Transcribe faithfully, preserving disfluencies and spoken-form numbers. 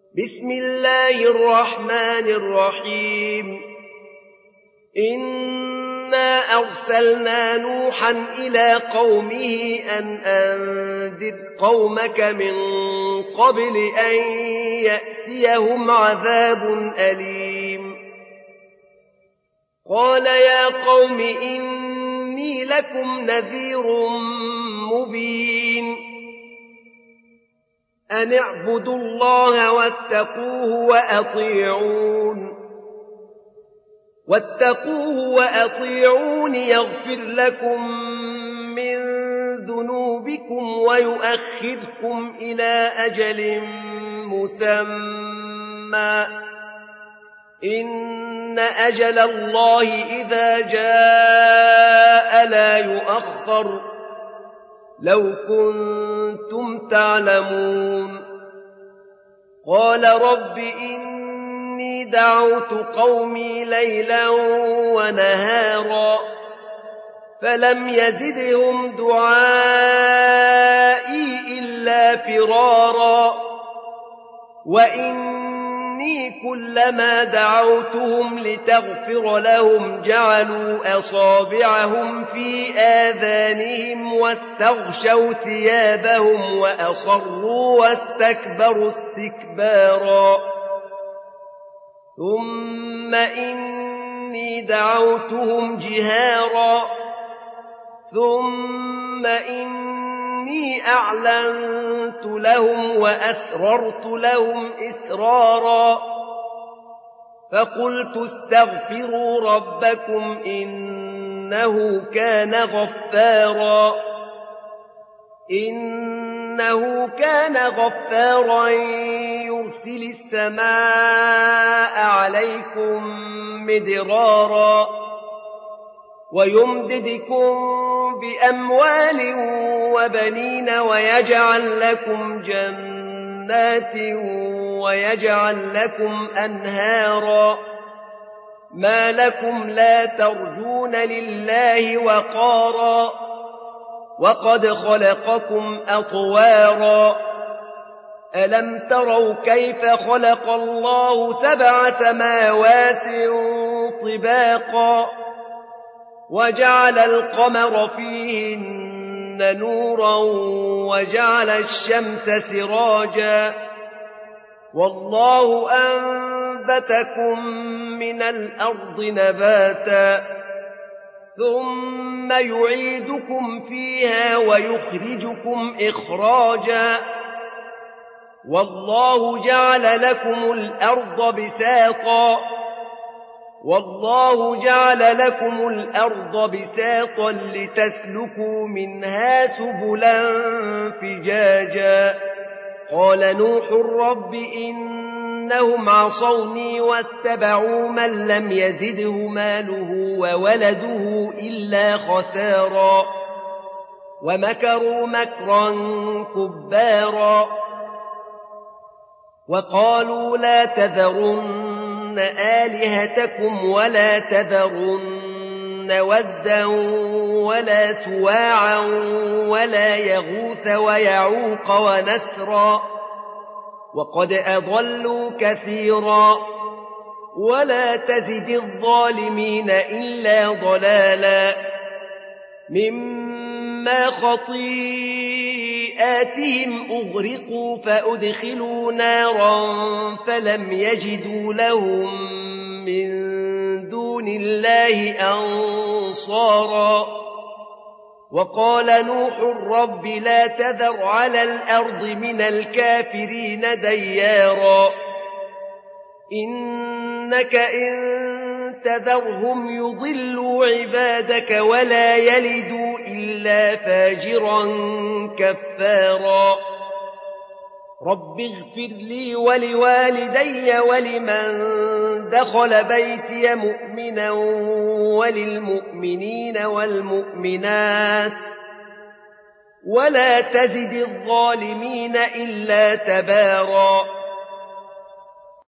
بسم الله الرحمن الرحيم إنا أرسلنا نوحا إلى قومه أن أنذر قومك من قبل أن يأتيهم عذاب أليم قال يا قوم إني لكم نذير مبين أن اعبدوا الله واتقوه وأطيعون واتقوه وأطيعون يغفر لكم من ذنوبكم ويؤخركم إلى أجل مسمى إن أجل الله إذا جاء لا يؤخر لو كنتم تعلمون قال رب إني دعوت قومي ليلا ونهارا فلم يزدهم دعائي إلا فرارا وإني كلما دعوتهم لتغفر لهم جعلوا أصابعهم في آذانهم واستغشوا ثيابهم وأصروا واستكبروا استكبارا ثم إني دعوتهم جهارا ثم إني أعلنت لهم وأسررت لهم إسرارا فقلت استغفروا ربكم إنه كان غفارا إنه كان غفارا يرسل السماء عليكم مدرارا ويمددكم بأموال وبنين ويجعل لكم جنات ويجعل لكم أنهارا ما لكم لا ترجون لله وقارا وقد خلقكم أطوارا ألم تروا كيف خلق الله سبع سماوات طباقا وجعل القمر فيهن نورا وجعل الشمس سراجا والله أنبتكم من الأرض نباتا ثم يعيدكم فيها ويخرجكم إخراجا والله جعل لكم الأرض بساطا والله جعل لكم الأرض بساطا لتسلكوا منها سبلا فجاجا قال نوح رب إنهم عصوني واتبعوا من لم يزده ماله وولده إلا خسارا ومكروا مكرا كبارا وقالوا لا تذرن آلهتكم ولا تذرن ودا ولا سواعا ولا يغوث ويعوق ونسرا وقد أضلوا كثيرا ولا تزد الظالمين إلا ضلالا مما خطيئاتهم أغرقوا فأدخلوا نارا فلم يجدوا لهم من دون الله أنصارا وقال نوح رب لا تذر على الأرض من الكافرين ديارا إنك إن تذرهم يضلوا عبادك ولا يلدوا إلا فاجرا كفارا رب اغفر لي ولوالدي ولمن دخل بيتي مؤمنا وللمؤمنين والمؤمنات ولا تزد الظالمين إلا تبارا